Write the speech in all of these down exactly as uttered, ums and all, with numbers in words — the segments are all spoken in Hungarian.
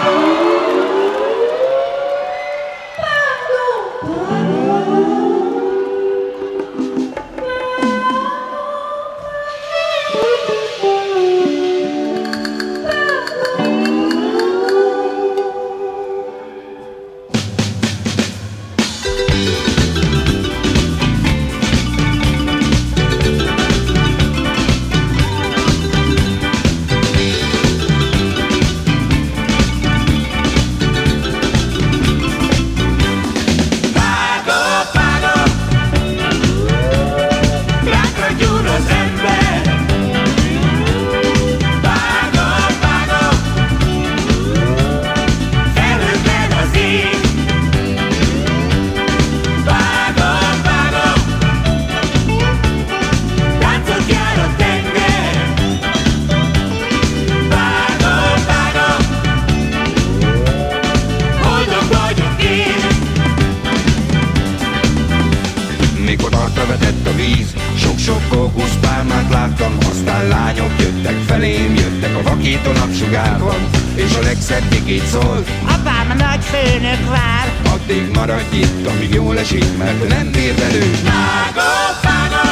Sok kókuszpálmát láttam, aztán lányok jöttek felém, jöttek a vakító napsugárban, és a legszebbik így szólt: apám, a nagy főnök vár. Addig maradj itt, amíg jól esik, mert nem bír velünk. Vágó, vágó,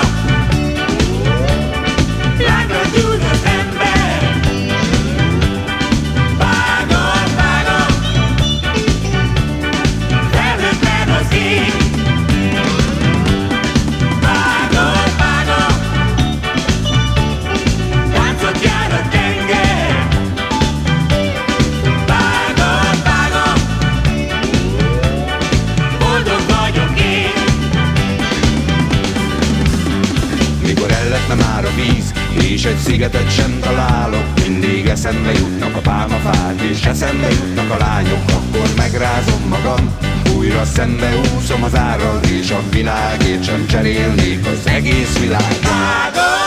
lágra gyújt az ember. Vágó, vágó, felhőtlen az ég. Már a víz, és egy szigetet sem találok. Mindig eszembe jutnak a pálmafák, és eszembe jutnak a lányok. Akkor megrázom magam, újra szembe úszom az árral, és a világért sem cserélnék az egész világ.